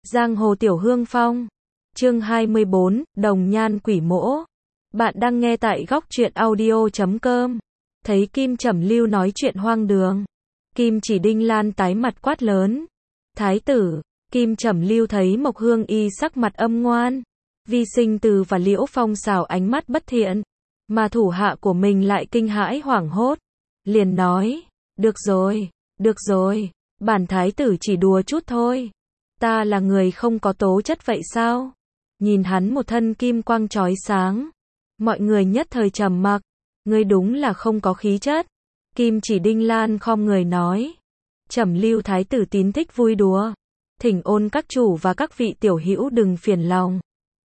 Giang hồ tiểu hương phong. Chương 24, Đồng Nhan Quỷ Mỗ. Bạn đang nghe tại góc truyện audio.com. Thấy Kim Trầm Lưu nói chuyện hoang đường, Kim Chỉ Đinh Lan tái mặt quát lớn. Thái tử. Kim Trầm Lưu thấy Mộc Hương Y sắc mặt âm ngoan, Vi Sinh Từ và Liễu Phong xào ánh mắt bất thiện, mà thủ hạ của mình lại kinh hãi hoảng hốt, liền nói, được rồi, bản thái tử chỉ đùa chút thôi. Ta là người không có tố chất vậy sao? Nhìn hắn một thân kim quang chói sáng, mọi người nhất thời trầm mặc. Ngươi đúng là không có khí chất. Kim Chỉ Đinh Lan khom người nói. Trầm Lưu thái tử tín thích vui đùa, thỉnh Ôn các chủ và các vị tiểu hữu đừng phiền lòng.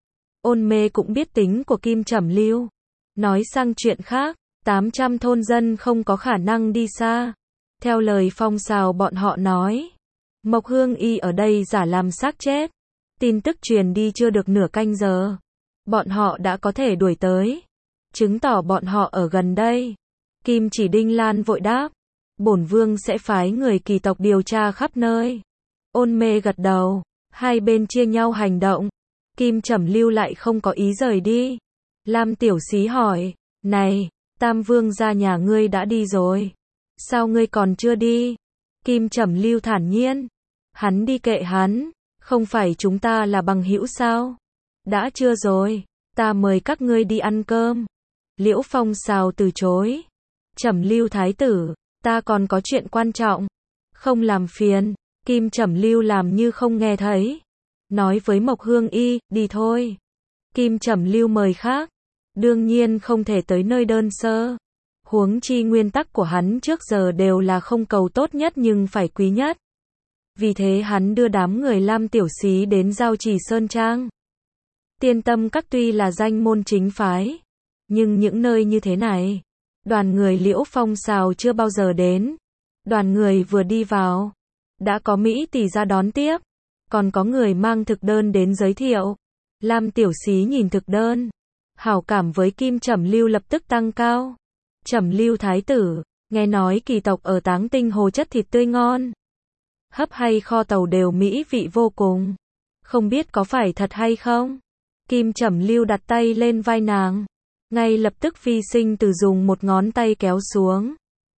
Ôn Mê cũng biết tính của Kim Trầm Lưu, nói sang chuyện khác, 800 thôn dân không có khả năng đi xa. Theo lời phong xào bọn họ nói, Mộc Hương Y ở đây giả làm xác chết. Tin tức truyền đi chưa được nửa canh giờ, bọn họ đã có thể đuổi tới, chứng tỏ bọn họ ở gần đây. Kim Chỉ Đinh Lan vội đáp, bổn vương sẽ phái người kỳ tộc điều tra khắp nơi. Ôn Mê gật đầu, hai bên chia nhau hành động. Kim Trầm Lưu lại không có ý rời đi. Lam Tiểu Xí hỏi, này, Tam Vương gia nhà ngươi đã đi rồi, sao ngươi còn chưa đi? Kim Trầm Lưu thản nhiên, hắn đi kệ hắn, không phải chúng ta là bằng hữu sao? Đã chưa rồi, ta mời các ngươi đi ăn cơm. Liễu Phong xào từ chối. Trầm Lưu thái tử, ta còn có chuyện quan trọng, không làm phiền. Kim Trầm Lưu làm như không nghe thấy, nói với Mộc Hương Y, đi thôi. Kim Trầm Lưu mời khác, đương nhiên không thể tới nơi đơn sơ. Huống chi nguyên tắc của hắn trước giờ đều là không cầu tốt nhất nhưng phải quý nhất. Vì thế hắn đưa đám người Lam Tiểu Xí đến Giao Trì Sơn Trang. Tiên Tâm Các tuy là danh môn chính phái, nhưng những nơi như thế này, đoàn người Liễu Phong xào chưa bao giờ đến. Đoàn người vừa đi vào, đã có Mỹ tỷ ra đón tiếp, còn có người mang thực đơn đến giới thiệu. Lam Tiểu Xí nhìn thực đơn, hảo cảm với Kim Trầm Lưu lập tức tăng cao. Trầm Lưu thái tử, nghe nói kỳ tộc ở Táng Tinh Hồ chất thịt tươi ngon, hấp hay kho tàu đều mỹ vị vô cùng, không biết có phải thật hay không? Kim Trầm Lưu đặt tay lên vai nàng, ngay lập tức Vi Sinh Từ dùng một ngón tay kéo xuống.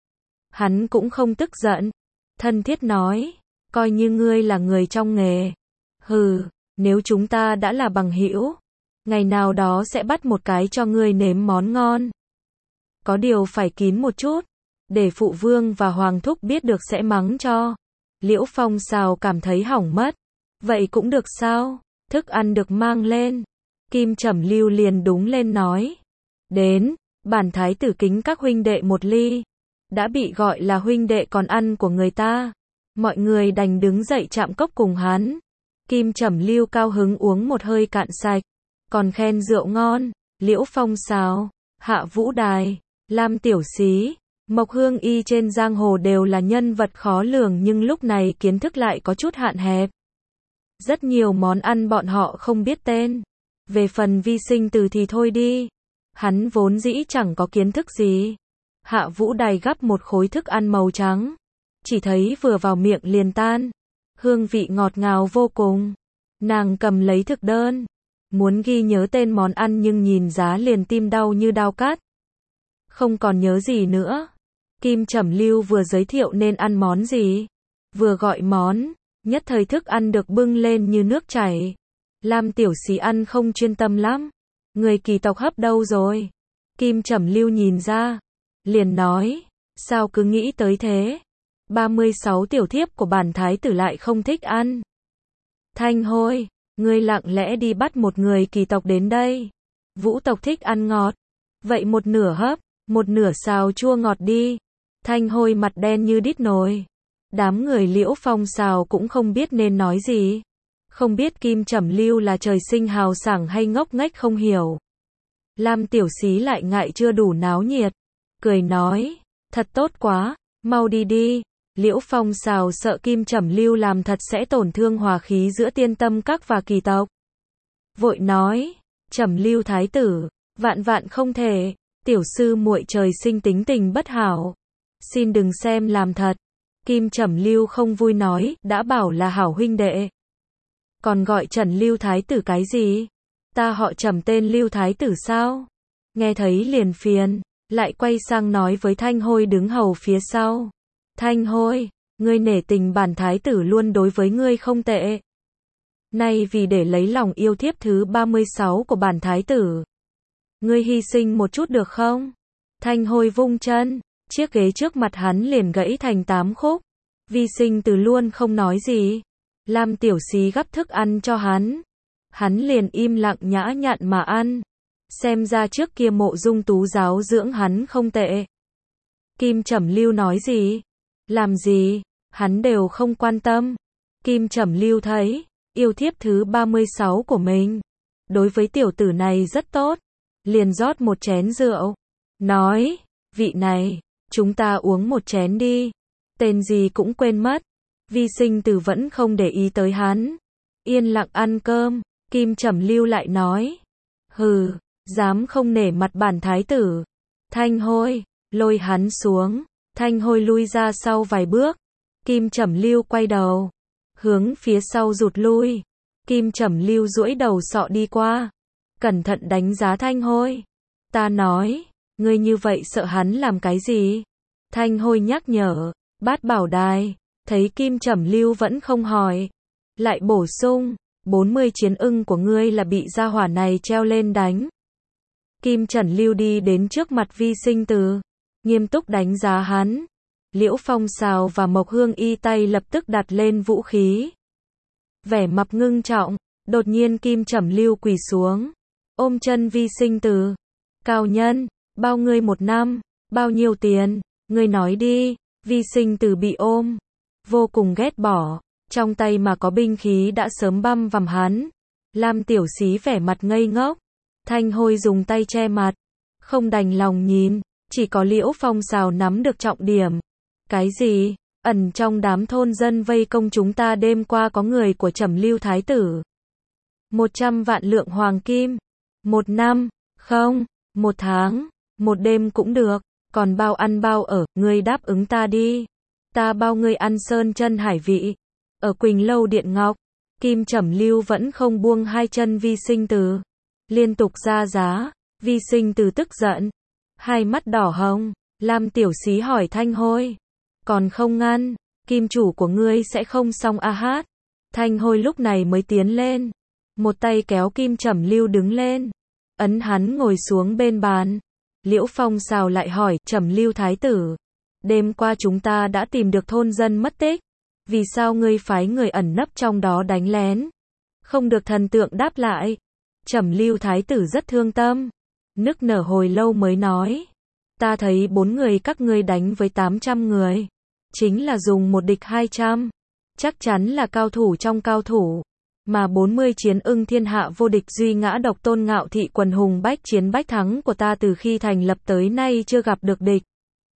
Hắn cũng không tức giận, thân thiết nói, coi như ngươi là người trong nghề. Hừ, nếu chúng ta đã là bằng hữu, ngày nào đó sẽ bắt một cái cho ngươi nếm món ngon. Có điều phải kín một chút, để phụ vương và hoàng thúc biết được sẽ mắng cho. Liễu Phong xào cảm thấy hỏng mất. Vậy cũng được sao? Thức ăn được mang lên. Kim Trầm Lưu liền đúng lên nói. Đến, bản thái tử kính các huynh đệ một ly. Đã bị gọi là huynh đệ còn ăn của người ta. Mọi người đành đứng dậy chạm cốc cùng hắn. Kim Trầm Lưu cao hứng uống một hơi cạn sạch, còn khen rượu ngon. Liễu Phong xào, Hạ Vũ Đài, Lam Tiểu Xí, Mộc Hương Y trên giang hồ đều là nhân vật khó lường nhưng lúc này kiến thức lại có chút hạn hẹp. Rất nhiều món ăn bọn họ không biết tên. Về phần Vi Sinh Từ thì thôi đi, hắn vốn dĩ chẳng có kiến thức gì. Hạ Vũ Đài gắp một khối thức ăn màu trắng, chỉ thấy vừa vào miệng liền tan, hương vị ngọt ngào vô cùng. Nàng cầm lấy thực đơn, muốn ghi nhớ tên món ăn nhưng nhìn giá liền tim đau như đao cắt. Không còn nhớ gì nữa. Kim Trầm Lưu vừa giới thiệu nên ăn món gì, vừa gọi món, nhất thời thức ăn được bưng lên như nước chảy. Lam Tiểu Xí ăn không chuyên tâm lắm. Người kỳ tộc hấp đâu rồi? Kim Trầm Lưu nhìn ra, liền nói, sao cứ nghĩ tới thế? 36 tiểu thiếp của bản thái tử lại không thích ăn. Thanh Hôi, ngươi lặng lẽ đi bắt một người kỳ tộc đến đây. Vũ tộc thích ăn ngọt, vậy một nửa hấp, một nửa xào chua ngọt đi. Thanh Hôi mặt đen như đít nồi. Đám người Liễu Phong xào cũng không biết nên nói gì. Không biết Kim Trầm Lưu là trời sinh hào sảng hay ngốc nghếch không hiểu. Lam Tiểu Xí lại ngại chưa đủ náo nhiệt, cười nói, thật tốt quá, mau đi đi. Liễu Phong xào sợ Kim Trầm Lưu làm thật sẽ tổn thương hòa khí giữa Tiên Tâm Các và kỳ tộc. Vội nói, Trầm Lưu thái tử, vạn vạn không thể, tiểu sư muội trời sinh tính tình bất hảo, xin đừng xem làm thật. Kim Trầm Lưu không vui nói, đã bảo là hảo huynh đệ, Còn gọi Trần Lưu Thái tử cái gì? Ta họ Trầm tên Lưu Thái tử sao? Nghe thấy liền phiền, lại quay sang nói với Thanh Hôi đứng hầu phía sau. Thanh Hôi, ngươi nể tình bản thái tử luôn đối với ngươi không tệ. Nay vì để lấy lòng yêu thiếp thứ 36 của bản thái tử, ngươi hy sinh một chút được không? Thanh Hôi vung chân, chiếc ghế trước mặt hắn liền gãy thành 8 khúc. Vi Sinh Từ luôn không nói gì. Lam Tiểu Xí gắp thức ăn cho hắn. Hắn liền im lặng nhã nhặn mà ăn. Xem ra trước kia Mộ Dung Tú giáo dưỡng hắn không tệ. Kim Trầm Lưu nói gì? Làm gì? Hắn đều không quan tâm. Kim Trầm Lưu thấy, yêu thiếp thứ 36 của mình, đối với tiểu tử này rất tốt. Liền rót một chén rượu. Nói, vị này, chúng ta uống một chén đi. Tên gì cũng quên mất. Vi Sinh Từ vẫn không để ý tới hắn. Yên lặng ăn cơm. Kim Trầm Lưu lại nói. Hừ, dám không nể mặt bản thái tử. Thanh Hôi, lôi hắn xuống. Thanh Hôi lui ra sau vài bước. Kim Trầm Lưu quay đầu, hướng phía sau rụt lui. Kim Trầm Lưu duỗi đầu sọ đi qua. Cẩn thận đánh giá Thanh Hôi. Ta nói, ngươi như vậy sợ hắn làm cái gì? Thanh Hôi nhắc nhở. Bát Bảo Đài, thấy Kim Trầm Lưu vẫn không hỏi, lại bổ sung, 40 chiến ưng của ngươi là bị gia hỏa này treo lên đánh. Kim Trầm Lưu đi đến trước mặt Vi Sinh Từ, nghiêm túc đánh giá hắn. Liễu Phong Sào và Mộc Hương Y tay lập tức đặt lên vũ khí. Vẻ mặt ngưng trọng, đột nhiên Kim Trầm Lưu quỳ xuống, ôm chân Vi Sinh Từ. Cao nhân, bao ngươi một năm, bao nhiêu tiền, ngươi nói đi. Vi Sinh Từ bị ôm, vô cùng ghét bỏ, trong tay mà có binh khí đã sớm băm vằm hắn. Lam Tiểu Xí vẻ mặt ngây ngốc, Thanh Hôi dùng tay che mặt, không đành lòng nhìn, chỉ có Liễu Phong Sào nắm được trọng điểm. Cái gì? Ẩn trong đám thôn dân vây công chúng ta đêm qua có người của Trầm Lưu Thái tử. 100 vạn lượng hoàng kim. 1 năm, không, 1 tháng, 1 đêm cũng được. Còn bao ăn bao ở, ngươi đáp ứng ta đi. Ta bao ngươi ăn sơn chân hải vị. Ở Quỳnh Lâu Điện Ngọc, Kim Trầm Lưu vẫn không buông hai chân Vi Sinh Từ. Liên tục ra giá, Vi Sinh Từ tức giận. Hai mắt đỏ hồng, Lam Tiểu Xí hỏi Thanh Hôi. Còn không ngăn, kim chủ của ngươi sẽ không xong a hát. Thanh Hôi lúc này mới tiến lên. Một tay kéo Kim Trầm Lưu đứng lên. Ấn hắn ngồi xuống bên bàn. Liễu Phong Sào lại hỏi, Trầm Lưu Thái tử, đêm qua chúng ta đã tìm được thôn dân mất tích. Vì sao ngươi phái người ẩn nấp trong đó đánh lén? Không được thần tượng đáp lại. Trầm Lưu Thái tử rất thương tâm. Nức nở hồi lâu mới nói. Ta thấy 4 người các ngươi đánh với 800 người. Chính là dùng một địch 200. Chắc chắn là cao thủ trong cao thủ. Mà 40 chiến ưng thiên hạ vô địch duy ngã độc tôn ngạo thị quần hùng bách chiến bách thắng của ta từ khi thành lập tới nay chưa gặp được địch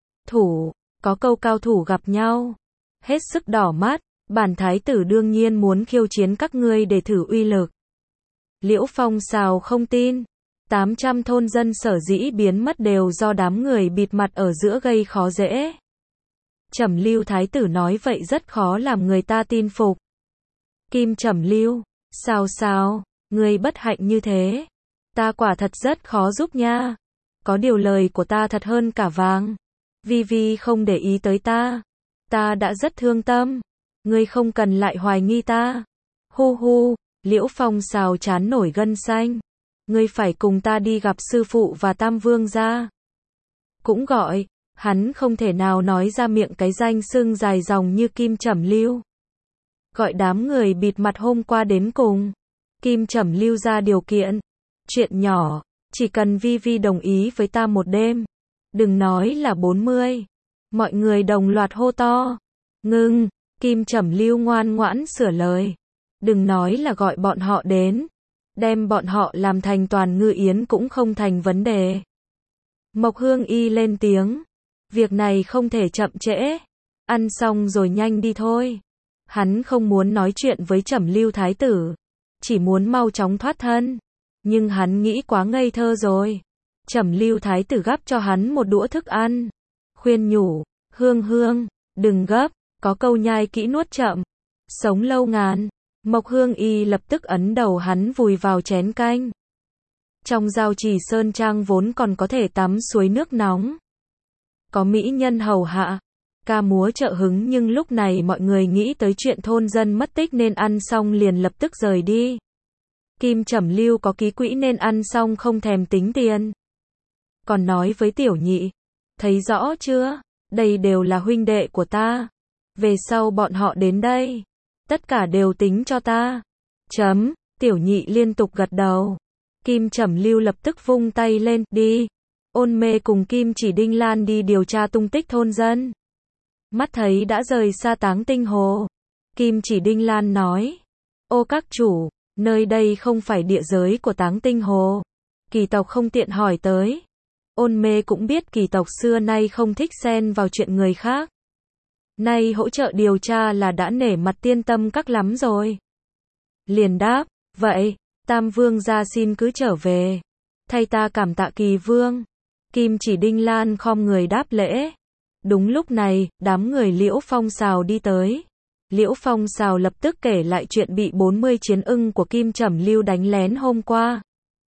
thủ, có câu cao thủ gặp nhau hết sức đỏ mắt, bản thái tử đương nhiên muốn khiêu chiến các ngươi để thử uy lực. Liễu Phong Sào không tin, 800 thôn dân sở dĩ biến mất đều do đám người bịt mặt ở giữa gây khó dễ. Trầm Lưu Thái tử nói vậy rất khó làm người ta tin phục. Kim Trầm Lưu, sao, ngươi bất hạnh như thế. Ta quả thật rất khó giúp nha. Có điều lời của ta thật hơn cả vàng. Vi không để ý tới ta. Ta đã rất thương tâm. Ngươi không cần lại hoài nghi ta. Hu, Liễu Phong Sào chán nổi gân xanh. Ngươi phải cùng ta đi gặp sư phụ và Tam Vương gia. Cũng gọi, hắn không thể nào nói ra miệng cái danh xưng dài dòng như Kim Trầm Lưu. Gọi đám người bịt mặt hôm qua đến cùng. Kim Trầm Lưu ra điều kiện. Chuyện nhỏ, chỉ cần Vi đồng ý với ta một đêm. Đừng nói là 40. Mọi người đồng loạt hô to. Ngưng, Kim Trầm Lưu ngoan ngoãn sửa lời. Đừng nói là gọi bọn họ đến. Đem bọn họ làm thành toàn ngư yến cũng không thành vấn đề. Mộc Hương Y lên tiếng. Việc này không thể chậm trễ. Ăn xong rồi nhanh đi thôi. Hắn không muốn nói chuyện với Trầm Lưu Thái tử, chỉ muốn mau chóng thoát thân. Nhưng hắn nghĩ quá ngây thơ rồi. Trầm Lưu Thái tử gắp cho hắn một đũa thức ăn. Khuyên nhủ, Hương, đừng gấp, có câu nhai kỹ nuốt chậm. Sống lâu ngàn. Mộc Hương Y lập tức ấn đầu hắn vùi vào chén canh. Trong Giao Trì Sơn Trang vốn còn có thể tắm suối nước nóng. Có mỹ nhân hầu hạ, ca múa trợ hứng, nhưng lúc này mọi người nghĩ tới chuyện thôn dân mất tích nên ăn xong liền lập tức rời đi. Kim Trầm Lưu có ký quỹ nên ăn xong không thèm tính tiền. Còn nói với Tiểu Nhị, thấy rõ chưa, đây đều là huynh đệ của ta. Về sau bọn họ đến đây, tất cả đều tính cho ta. Chấm, Tiểu Nhị liên tục gật đầu. Kim Trầm Lưu lập tức vung tay lên, đi. Ôn Mê cùng Kim Chỉ Đinh Lan đi điều tra tung tích thôn dân. Mắt thấy đã rời xa Táng Tinh Hồ. Kim Chỉ Đinh Lan nói, ô các chủ, nơi đây không phải địa giới của Táng Tinh Hồ. Kỳ tộc không tiện hỏi tới. Ôn Mê cũng biết kỳ tộc xưa nay không thích xen vào chuyện người khác. Nay hỗ trợ điều tra là đã nể mặt Tiên Tâm Các lắm rồi. Liền đáp, vậy, Tam Vương gia xin cứ trở về. Thay ta cảm tạ Kỳ Vương. Kim Chỉ Đinh Lan khom người đáp lễ. Đúng lúc này, đám người Liễu Phong Sào đi tới. Liễu Phong Sào lập tức kể lại chuyện bị 40 chiến ưng của Kim Trầm Lưu đánh lén hôm qua.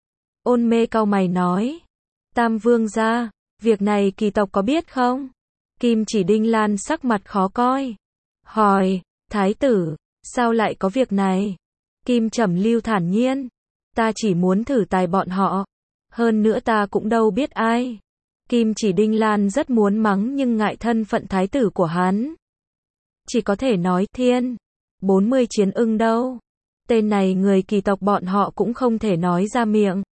Ôn Mê cau mày nói, Tam Vương gia, việc này kỳ tộc có biết không? Kim Chỉ Đinh Lan sắc mặt khó coi. Hỏi, Thái tử, sao lại có việc này? Kim Trầm Lưu thản nhiên, ta chỉ muốn thử tài bọn họ. Hơn nữa ta cũng đâu biết ai. Kim Chỉ Đinh Lan rất muốn mắng nhưng ngại thân phận thái tử của hắn. Chỉ có thể nói, thiên, 40 chiến ưng đâu. Tên này người kỳ tộc bọn họ cũng không thể nói ra miệng.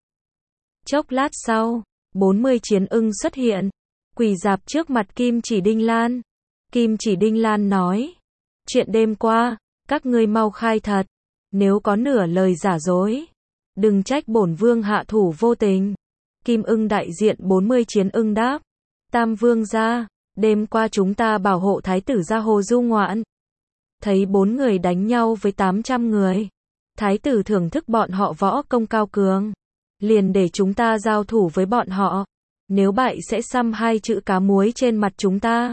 Chốc lát sau, 40 chiến ưng xuất hiện, quỳ rạp trước mặt Kim Chỉ Đinh Lan. Kim Chỉ Đinh Lan nói, chuyện đêm qua, các ngươi mau khai thật. Nếu có nửa lời giả dối, đừng trách bổn vương hạ thủ vô tình. Kim ưng đại diện 40 chiến ưng đáp, Tam Vương gia, đêm qua chúng ta bảo hộ thái tử ra hồ du ngoạn. Thấy 4 người đánh nhau với 800 người. Thái tử thưởng thức bọn họ võ công cao cường. Liền để chúng ta giao thủ với bọn họ. Nếu bại sẽ xăm 2 chữ cá muối trên mặt chúng ta.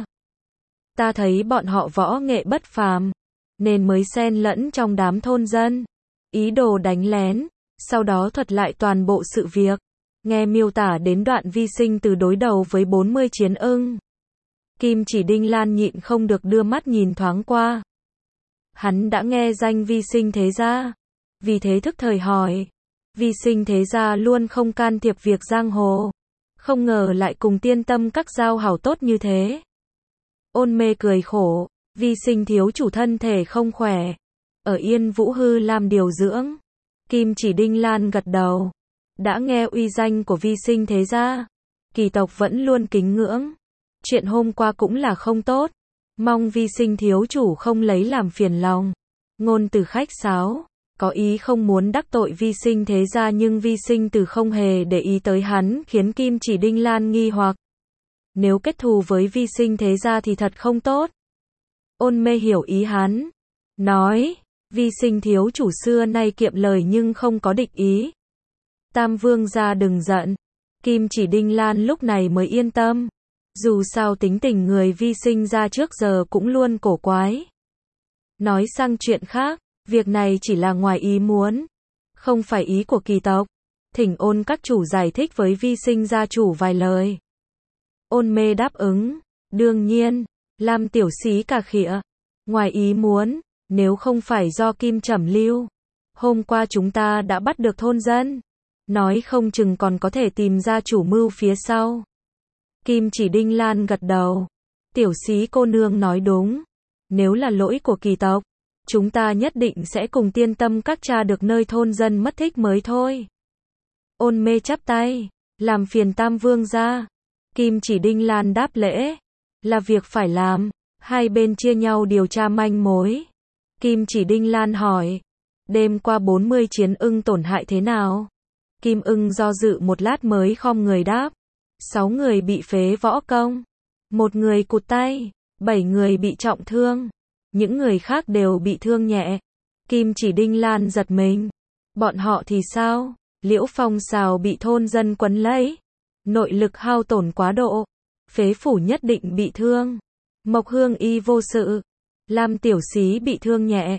Ta thấy bọn họ võ nghệ bất phàm, nên mới xen lẫn trong đám thôn dân. Ý đồ đánh lén, sau đó thuật lại toàn bộ sự việc. Nghe miêu tả đến đoạn Vi Sinh từ đối đầu với 40 chiến ưng. Kim Chỉ Đinh Lan nhịn không được đưa mắt nhìn thoáng qua. Hắn đã nghe danh Vi Sinh thế gia, vì thế thức thời hỏi. Vi Sinh thế gia luôn không can thiệp việc giang hồ. Không ngờ lại cùng Tiên Tâm Các giao hảo tốt như thế. Ôn Mê cười khổ, Vi Sinh thiếu chủ thân thể không khỏe. Ở Yên Vũ Hư làm điều dưỡng. Kim Chỉ Đinh Lan gật đầu. Đã nghe uy danh của Vi Sinh thế gia, kỳ tộc vẫn luôn kính ngưỡng. Chuyện hôm qua cũng là không tốt. Mong Vi Sinh thiếu chủ không lấy làm phiền lòng. Ngôn từ khách sáo, có ý không muốn đắc tội Vi Sinh thế gia nhưng Vi Sinh từ không hề để ý tới hắn khiến Kim Chỉ Đinh Lan nghi hoặc. Nếu kết thù với Vi Sinh thế gia thì thật không tốt. Ôn Mê hiểu ý hắn. Nói, Vi Sinh thiếu chủ xưa nay kiệm lời nhưng không có địch ý. Tam Vương gia đừng giận. Kim Chỉ Đinh Lan lúc này mới yên tâm. Dù sao tính tình người Vi Sinh ra trước giờ cũng luôn cổ quái. Nói sang chuyện khác, việc này chỉ là ngoài ý muốn, không phải ý của kỳ tộc. Thỉnh Ôn các chủ giải thích với Vi Sinh gia chủ vài lời. Ôn Mê đáp ứng, đương nhiên, Lam tiểu xí cà khịa. Ngoài ý muốn, nếu không phải do Kim Trầm Lưu, hôm qua chúng ta đã bắt được thôn dân. Nói không chừng còn có thể tìm ra chủ mưu phía sau. Kim Chỉ Đinh Lan gật đầu. Tiểu xí cô nương nói đúng. Nếu là lỗi của kỳ tộc, chúng ta nhất định sẽ cùng Tiên Tâm Các tra được nơi thôn dân mất tích mới thôi. Ôn Mê chắp tay, làm phiền Tam Vương gia. Kim Chỉ Đinh Lan đáp lễ, là việc phải làm. Hai bên chia nhau điều tra manh mối. Kim Chỉ Đinh Lan hỏi, đêm qua 40 chiến ưng tổn hại thế nào? Kim ưng do dự một lát mới khom người đáp, 6 người bị phế võ công, 1 người cụt tay, 7 người bị trọng thương, những người khác đều bị thương nhẹ. Kim Chỉ Đinh Lan giật mình, bọn họ thì sao? Liễu Phong Sào bị thôn dân quấn lấy, nội lực hao tổn quá độ, phế phủ nhất định bị thương. Mộc Hương Y vô sự, Lam tiểu xí bị thương nhẹ,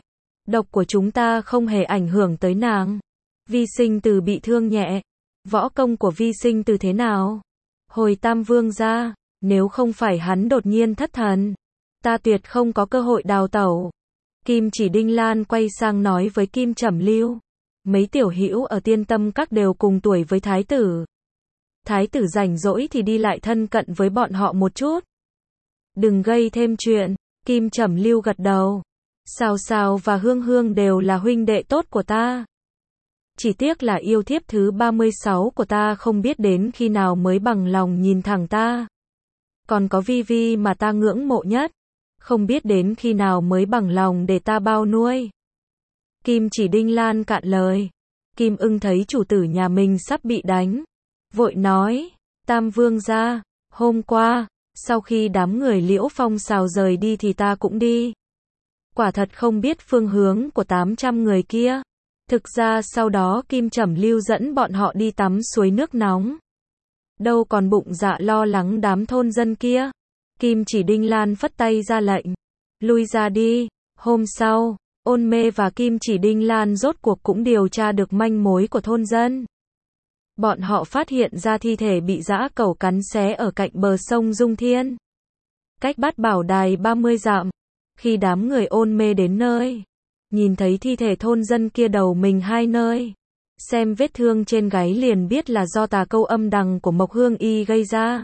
Độc của chúng ta không hề ảnh hưởng tới nàng. Vi Sinh Từ bị thương nhẹ. Võ công của Vi Sinh Từ thế nào? Hồi Tam Vương gia, nếu không phải hắn đột nhiên thất thần, ta tuyệt không có cơ hội đào tẩu. Kim Chỉ Đinh Lan quay sang nói với Kim Trầm Lưu. Mấy tiểu hữu ở Tiên Tâm Các đều cùng tuổi với thái tử. Thái tử rảnh rỗi thì đi lại thân cận với bọn họ một chút. Đừng gây thêm chuyện. Kim Trầm Lưu gật đầu. Sào Sào và Hương Hương đều là huynh đệ tốt của ta. Chỉ tiếc là yêu thiếp thứ 36 của ta không biết đến khi nào mới bằng lòng nhìn thẳng ta. Còn có Vi Vi mà ta ngưỡng mộ nhất, không biết đến khi nào mới bằng lòng để ta bao nuôi. Kim Chỉ Đinh Lan cạn lời. Kim Ưng thấy chủ tử nhà mình sắp bị đánh, vội nói, Tam Vương gia, hôm qua, sau khi đám người Liễu Phong Sào rời đi thì ta cũng đi. Quả thật không biết phương hướng của 800 người kia. Thực ra sau đó Kim Trầm Lưu dẫn bọn họ đi tắm suối nước nóng. Đâu còn bụng dạ lo lắng đám thôn dân kia. Kim Chỉ Đinh Lan phất tay ra lệnh. Lui ra đi. Hôm sau, Ôn Mê và Kim Chỉ Đinh Lan rốt cuộc cũng điều tra được manh mối của thôn dân. Bọn họ phát hiện ra thi thể bị dã cẩu cắn xé ở cạnh bờ sông Dung Thiên. Cách Bát Bảo Đài 30 dặm. Khi đám người Ôn Mê đến nơi, nhìn thấy thi thể thôn dân kia đầu mình hai nơi. Xem vết thương trên gáy liền biết là do tà câu âm đằng của Mộc Hương Y gây ra.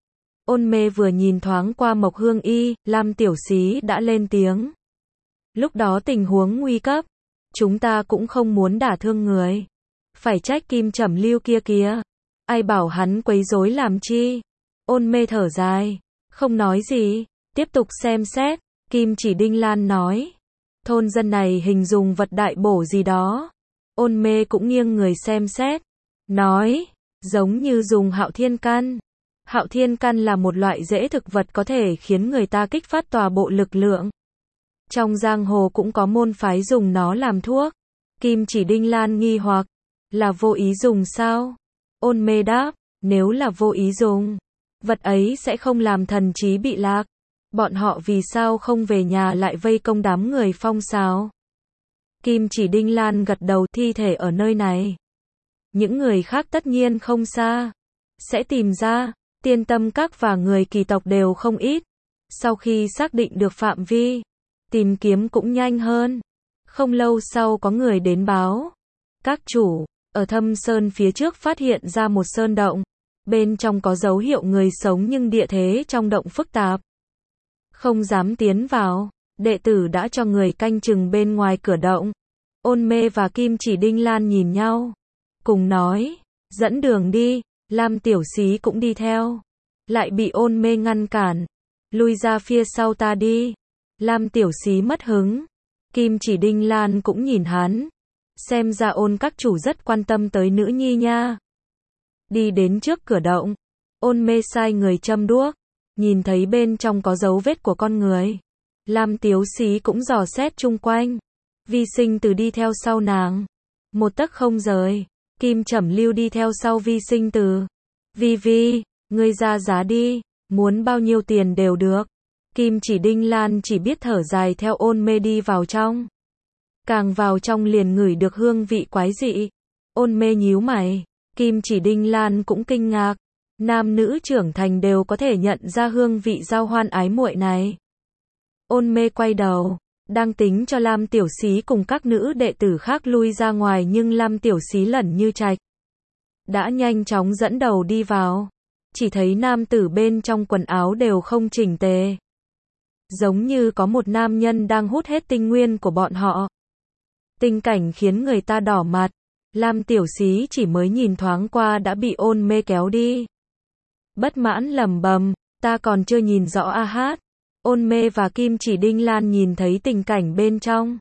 Ôn Mê vừa nhìn thoáng qua Mộc Hương Y, Lam Tiểu Xí đã lên tiếng. Lúc đó tình huống nguy cấp, chúng ta cũng không muốn đả thương người. Phải trách Kim Trầm Lưu kia kìa. Ai bảo hắn quấy rối làm chi? Ôn Mê thở dài, không nói gì, tiếp tục xem xét. Kim Chỉ Đinh Lan nói, thôn dân này hình dùng vật đại bổ gì đó. Ôn Mê cũng nghiêng người xem xét, nói, giống như dùng Hạo Thiên Căn. Hạo Thiên Căn là một loại rễ thực vật có thể khiến người ta kích phát tòa bộ lực lượng. Trong giang hồ cũng có môn phái dùng nó làm thuốc. Kim Chỉ Đinh Lan nghi hoặc, là vô ý dùng sao? Ôn Mê đáp, nếu là vô ý dùng, vật ấy sẽ không làm thần trí bị lạc. Bọn họ vì sao không về nhà lại vây công đám người Phong Sào? Kim Chỉ Đinh Lan gật đầu, thi thể ở nơi này. Những người khác tất nhiên không xa. Sẽ tìm ra, Tiên Tâm Các và người Kỳ tộc đều không ít. Sau khi xác định được phạm vi, tìm kiếm cũng nhanh hơn. Không lâu sau có người đến báo. Các chủ, ở Thâm Sơn phía trước phát hiện ra một sơn động. Bên trong có dấu hiệu người sống nhưng địa thế trong động phức tạp. Không dám tiến vào, đệ tử đã cho người canh chừng bên ngoài cửa động. Ôn Mê và Kim Chỉ Đinh Lan nhìn nhau, cùng nói, dẫn đường đi. Lam Tiểu Xí cũng đi theo, lại bị Ôn Mê ngăn cản, lui ra phía sau ta đi. Lam Tiểu Xí mất hứng. Kim Chỉ Đinh Lan cũng nhìn hắn, xem ra Ôn các chủ rất quan tâm tới nữ nhi nha. Đi đến trước cửa động, Ôn Mê sai người châm đuốc, nhìn thấy bên trong có dấu vết của con người. Lam Tiểu Xí cũng dò xét chung quanh. Vi Sinh Từ đi theo sau nàng, một tấc không rời. Kim Trầm Lưu đi theo sau Vi Sinh Từ. Vi Vi, ngươi ra giá đi, muốn bao nhiêu tiền đều được. Kim Chỉ Đinh Lan chỉ biết thở dài theo Ôn Mê đi vào trong. Càng vào trong liền ngửi được hương vị quái dị. Ôn Mê nhíu mày, Kim Chỉ Đinh Lan cũng kinh ngạc. Nam nữ trưởng thành đều có thể nhận ra hương vị giao hoan ái muội này. Ôn Mê quay đầu, đang tính cho Lam Tiểu Xí cùng các nữ đệ tử khác lui ra ngoài nhưng Lam Tiểu Xí lẩn như trạch. Đã nhanh chóng dẫn đầu đi vào. Chỉ thấy nam tử bên trong quần áo đều không chỉnh tề. Giống như có một nam nhân đang hút hết tinh nguyên của bọn họ. Tình cảnh khiến người ta đỏ mặt. Lam Tiểu Xí chỉ mới nhìn thoáng qua đã bị Ôn Mê kéo đi. Bất mãn lẩm bẩm, ta còn chưa nhìn rõ a hát. Ôn Mê và Kim Chỉ Đinh Lan nhìn thấy tình cảnh bên trong.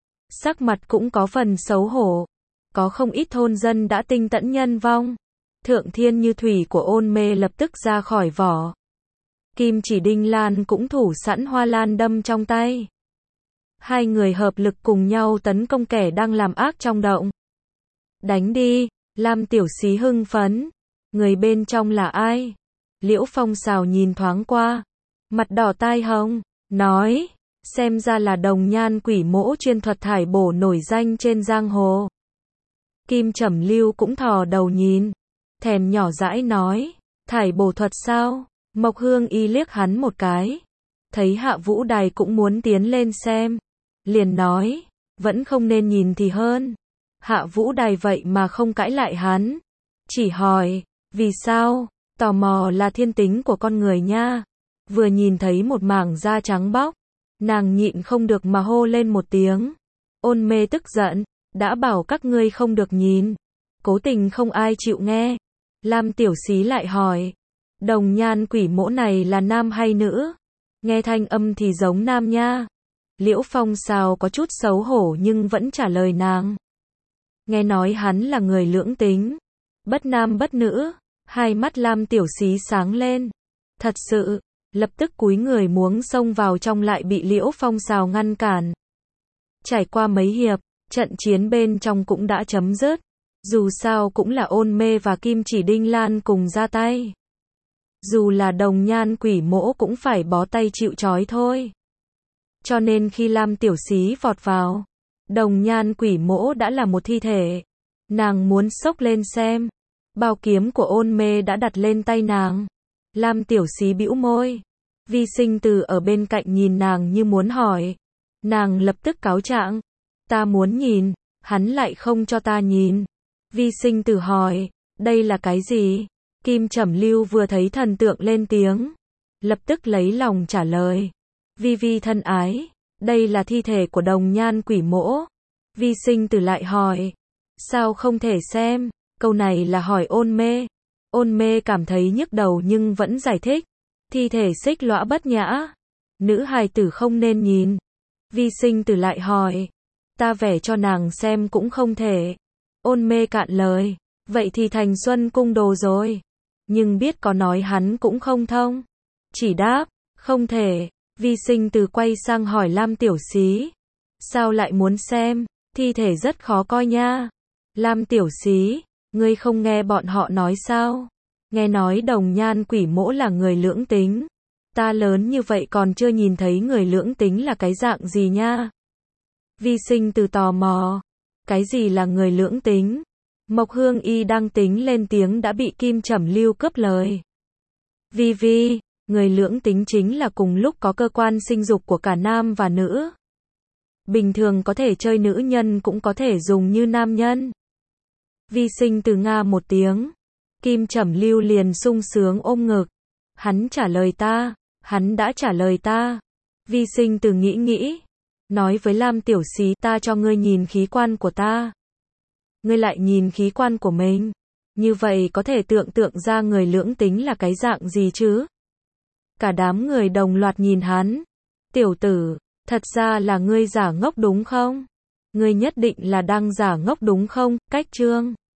Sắc mặt cũng có phần xấu hổ. Có không ít thôn dân đã tinh tẫn nhân vong. Thượng thiên như thủy của Ôn Mê lập tức ra khỏi vỏ. Kim Chỉ Đinh Lan cũng thủ sẵn hoa lan đâm trong tay. Hai người hợp lực cùng nhau tấn công kẻ đang làm ác trong động. Đánh đi, Lam Tiểu Xí hưng phấn. Người bên trong là ai? Liễu Phong Sào nhìn thoáng qua, mặt đỏ tai hồng, nói, Xem ra là đồng nhan quỷ mỗ chuyên thuật thải bổ nổi danh trên giang hồ. Kim Trầm Lưu cũng thò đầu nhìn, thèm nhỏ dãi nói, thải bổ thuật sao? Mộc Hương Y liếc hắn một cái, thấy Hạ Vũ Đài cũng muốn tiến lên xem, liền nói, vẫn không nên nhìn thì hơn. Hạ Vũ Đài vậy mà không cãi lại hắn, chỉ hỏi, vì sao? Tò mò là thiên tính của con người nha. Vừa nhìn thấy một mảng da trắng bóc, nàng nhịn không được mà hô lên một tiếng. Ôn Mê tức giận, đã bảo các ngươi không được nhìn, cố tình không ai chịu nghe. Lam Tiểu Xí lại hỏi, đồng nhan quỷ mỗ này là nam hay nữ? Nghe thanh âm thì giống nam nha. Liễu Phong Sào có chút xấu hổ nhưng vẫn trả lời nàng. Nghe nói hắn là người lưỡng tính, bất nam bất nữ. Hai mắt Lam Tiểu Xí sáng lên. Thật sự, lập tức cúi người muốn xông vào trong lại bị Liễu Phong Sào ngăn cản. Trải qua mấy hiệp, trận chiến bên trong cũng đã chấm dứt. Dù sao cũng là Ôn Mê và Kim Chỉ Đinh Lan cùng ra tay. Dù là đồng nhan quỷ mỗ cũng phải bó tay chịu trói thôi. Cho nên khi Lam Tiểu Xí vọt vào, đồng nhan quỷ mỗ đã là một thi thể. Nàng muốn xốc lên xem. Bao kiếm của Ôn Mê đã đặt lên tay nàng. Lam Tiểu Xí bĩu môi. Vi Sinh Từ ở bên cạnh nhìn nàng như muốn hỏi. Nàng lập tức cáo trạng. Ta muốn nhìn, hắn lại không cho ta nhìn. Vi Sinh Từ hỏi, đây là cái gì? Kim Trầm Lưu vừa thấy thần tượng lên tiếng, lập tức lấy lòng trả lời. Vi Vi thân ái, đây là thi thể của đồng nhan quỷ mỗ. Vi Sinh Từ lại hỏi, sao không thể xem? Câu này là hỏi Ôn Mê. Ôn Mê cảm thấy nhức đầu nhưng vẫn giải thích. Thi thể xích lõa bất nhã. Nữ hài tử không nên nhìn. Vi Sinh Từ lại hỏi. Ta vẽ cho nàng xem cũng không thể. Ôn Mê cạn lời. Vậy thì thành Xuân Cung đồ rồi. Nhưng biết có nói hắn cũng không thông. Chỉ đáp, không thể. Vi Sinh Từ quay sang hỏi Lam Tiểu Xí. Sao lại muốn xem? Thi thể rất khó coi nha. Lam Tiểu Xí, ngươi không nghe bọn họ nói sao? Nghe nói đồng nhan quỷ mỗ là người lưỡng tính. Ta lớn như vậy còn chưa nhìn thấy người lưỡng tính là cái dạng gì nha. Vi Sinh Từ tò mò. Cái gì là người lưỡng tính? Mộc Hương Y đang tính lên tiếng đã bị Kim Trầm Lưu cướp lời. Vi Vi, người lưỡng tính chính là cùng lúc có cơ quan sinh dục của cả nam và nữ. Bình thường có thể chơi nữ nhân cũng có thể dùng như nam nhân. Vi Sinh Từ nga một tiếng. Kim Trầm Lưu liền sung sướng ôm ngực. Hắn trả lời ta, hắn đã trả lời ta. Vi Sinh Từ nghĩ nghĩ. Nói với Lam Tiểu Xí, ta cho ngươi nhìn khí quan của ta. Ngươi lại nhìn khí quan của mình. Như vậy có thể tưởng tượng ra người lưỡng tính là cái dạng gì chứ? Cả đám người đồng loạt nhìn hắn. Tiểu tử, thật ra là ngươi giả ngốc đúng không? Ngươi nhất định là đang giả ngốc đúng không? Cách chương